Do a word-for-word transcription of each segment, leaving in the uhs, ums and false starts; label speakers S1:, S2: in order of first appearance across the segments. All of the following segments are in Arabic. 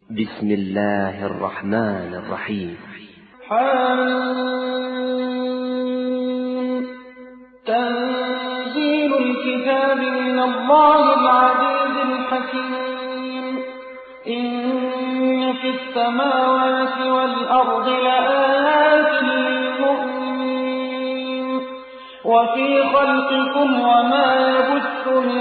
S1: بسم الله الرحمن الرحيم.
S2: حميم. تنزيل الكتاب من الله العزيز الحكيم. إن في السماوات والأرض لآيات للمؤمنين وفي خلقكم وما يبث من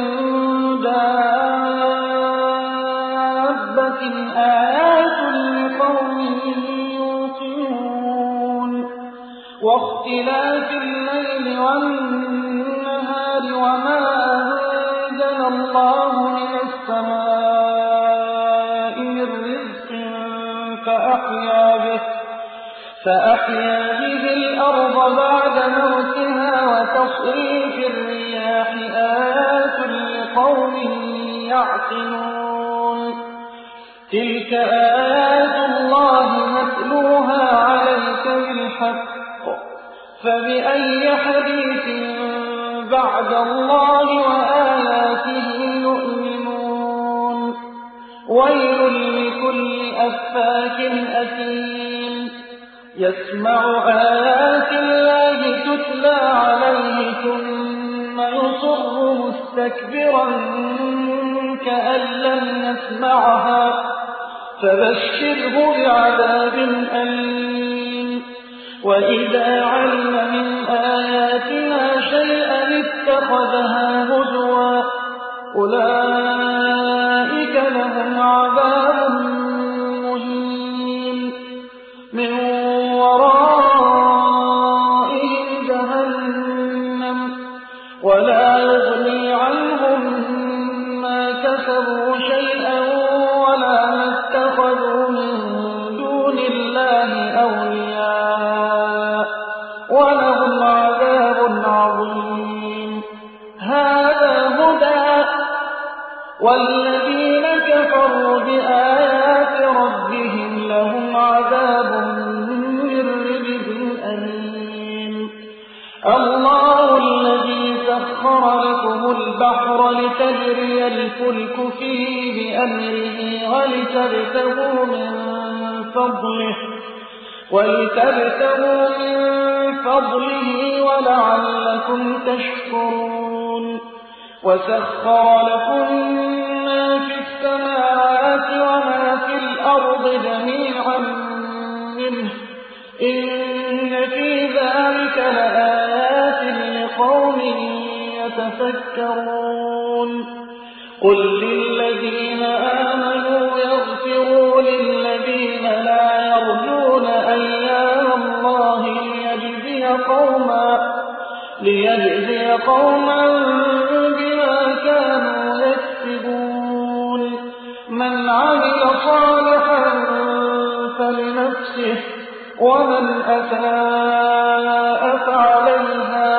S2: دابة آيات لقوم يوقنون واختلاف الليل والنهار وما أنزل الله من السماء من رزق فأحيا به فأحيا به الأرض بعد موتها وتصريف الرياح آيات لقوم يعقلون تلك آيات الله نتلوها عليك بالحق فبأي حديث بعد الله وآياته يؤمنون ويل لكل أفاك أثيم يسمع آيات الله تتلى عليه ثم يصر مستكبرا كأن لم يسمعها فبشره بعذاب أليم وإذا علم من آياتنا شيئا اتخذها هزوا أولئك لهم عذاب مهين من ورائهم جهنم ولا يغني عنهم ما كسبوا شيئا ولا ما اتخذوا من دون الله أولياء ولهم عذاب عظيم هذا هدى والذين كفروا بآيات ربهم لهم عذاب من رجز أليم الله الذي سخر لكم البحر لتجري الفلك فيه بأمره ولتبتغوا من فضله ولتبتغوا من فضله ولعلكم تشكرون وسخر لكم ما في السماوات وما في الأرض جميعا منه إن في ذلك لآيات لقوم يتفكرون قل للذين آمنوا يغفروا للذين لا يرجون أيام الله ليجزي قوما ليجزي قوما بما كانوا يكسبون من عمل صالحا فلنفسه ومن أساء فعليها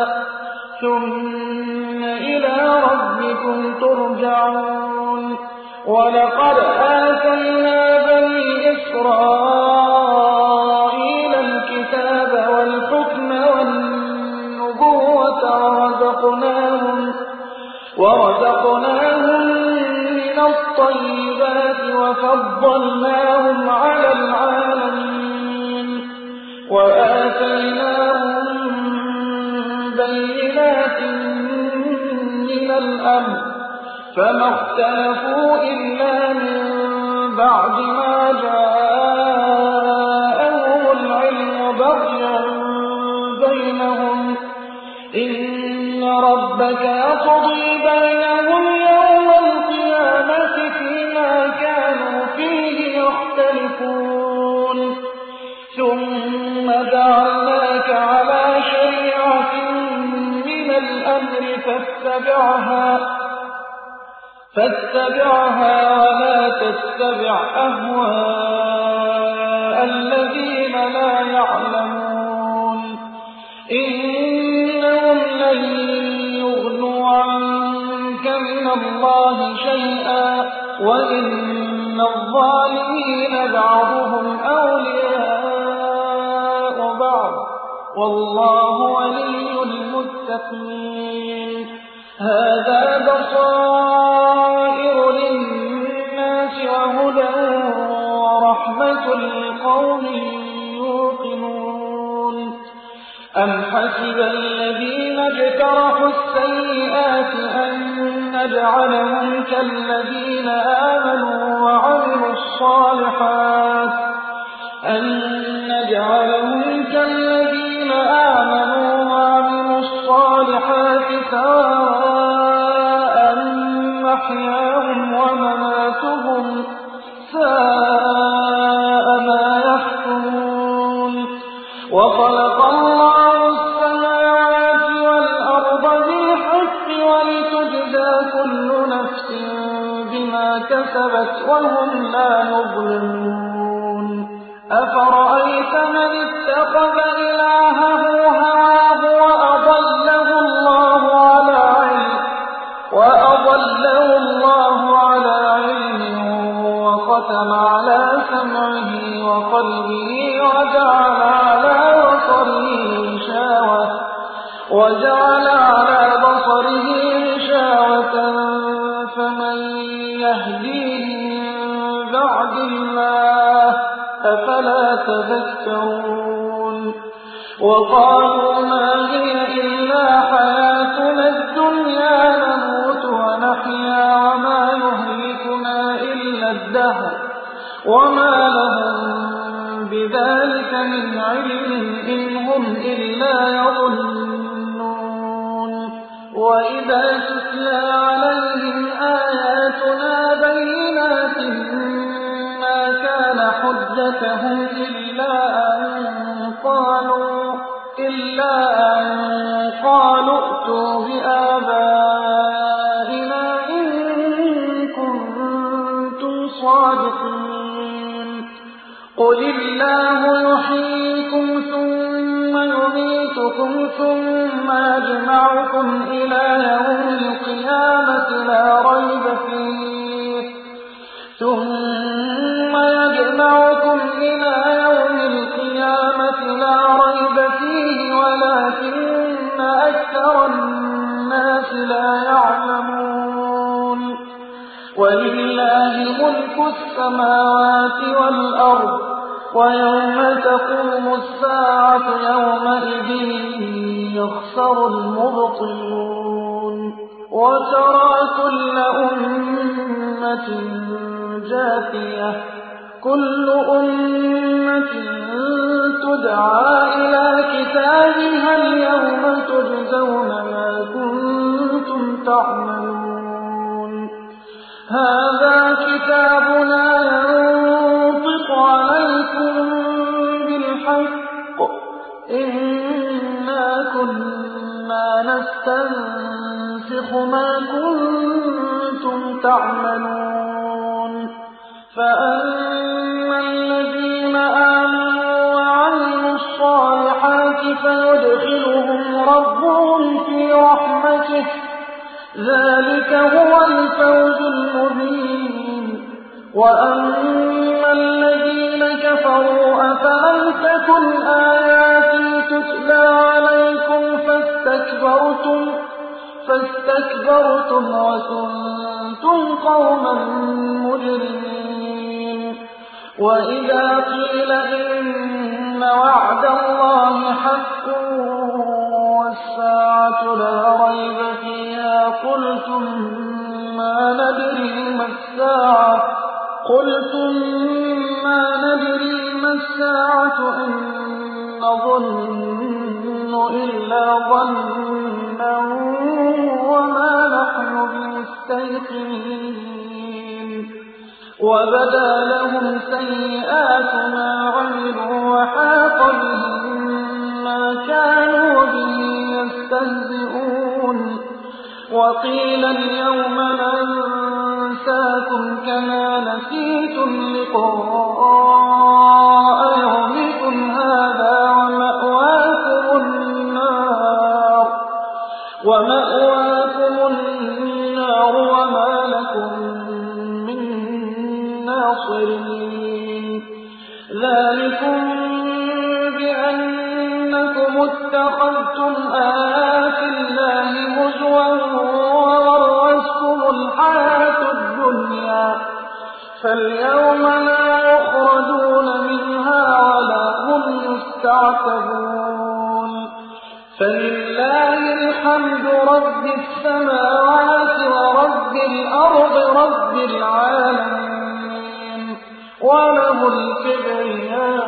S2: ثم إلى ربكم ترجعون ولقد آتينا بني إسرائيل الكتاب والحكم والنبوة ورزقناهم ورزقناهم من الطيبات وفضلناهم على العالمين وآتيناهم بينات من الأمر فما اختلفوا إلا من بعد ما جاءهم العلم بغيا بينهم إن ربك يقضي بينهم يوم القيامة فيما كانوا فيه يختلفون ثم جعلناك على شريعة من الأمر فاتبعها فاتبعها ولا تتبع أهواء الذين لا يعلمون إنهم لن يغنوا عنك من الله شيئا وإن الظالمين بعضهم أولياء بعض والله ولي المتقين هذا بصائر للناس وهدى ورحمة لقوم يوقنون أم حسب الذين اجترحوا السيئات أن نجعلهم كالذين آمنوا وعملوا الصالحات أن نجعلهم كالذين آمنوا وعملوا الصالحات سواء محياهم ومماتهم ساء ما يحكمون وخلق الله السماوات والأرض بالحق ولتجزى كل نفس بما كسبت وهم لا يظلمون أفرأيت من اتخذ إلهه هواه وأضله الله على علم وأضله الله على علم وختم على سمعه وقلبه وجعل على بصره غشاوة وجعل على بصره غشاوة فمن يهديه من بعد الله أفلا تذكرون وقالوا ما هي إلا حياتنا الدنيا نموت ونحيا وما يهلكنا إلا الدهر وما لهم بذلك من علم إن هم إلا يظنون وإذا تتلى عليهم آياتنا بينات ما كان حجتهم إلا أن قالوا إلا أن قالوا ائتوا بآبائنا إن كنتم صادقين قل الله يحييكم ثم يميتكم ثم يجمعكم إلى يوم القيامة لا ريب فيه ثم يجمعكم إلى يوم القيامة لا ريب فيه ولكن أكثر الناس لا يعلمون ولله ملك السماوات والأرض ويوم تقوم الساعة يومئذ يخسر المبطلون وترى كل أمة جاثية كل أمة تدعى إلى كتابها اليوم تجزون ما كنتم تعملون هذا كتابنا ينطق عليكم بالحق إنا كنا نستنسخ ما كنتم تعملون فأما الذين آمنوا وعملوا الصالحات فيدخلهم ربهم في رحمته ذلك هو الفوز المبين وأما الذين كفروا أفلم تكن آياتي تتلى عليكم فاستكبرتم فاستكبرتم وكنتم قوما مجرمين وإذا قيل إن وعد الله حق والساعة لا ريب فيها قلتم ما ندري ما الساعة قلتم ما ندري ما الساعة إن نظن إلا ظنا وما نحن بمستيقنين وبدا لهم سيئات ما عملوا وحاق بهم ما كانوا به يستهزئون وقيل اليوم ننساكم كما نسيتم لقاء يومكم هذا ومأواكم النار ومأواكم النار وما لكم من ناصرين ذلكم بأنكم اتخذتم آيات الله هزوا وغرتكم الحياة الدنيا فاليوم لا يخرجون يعتدون فلله الحمد رب السماوات ورب الأرض رب العالمين وله الكبرياء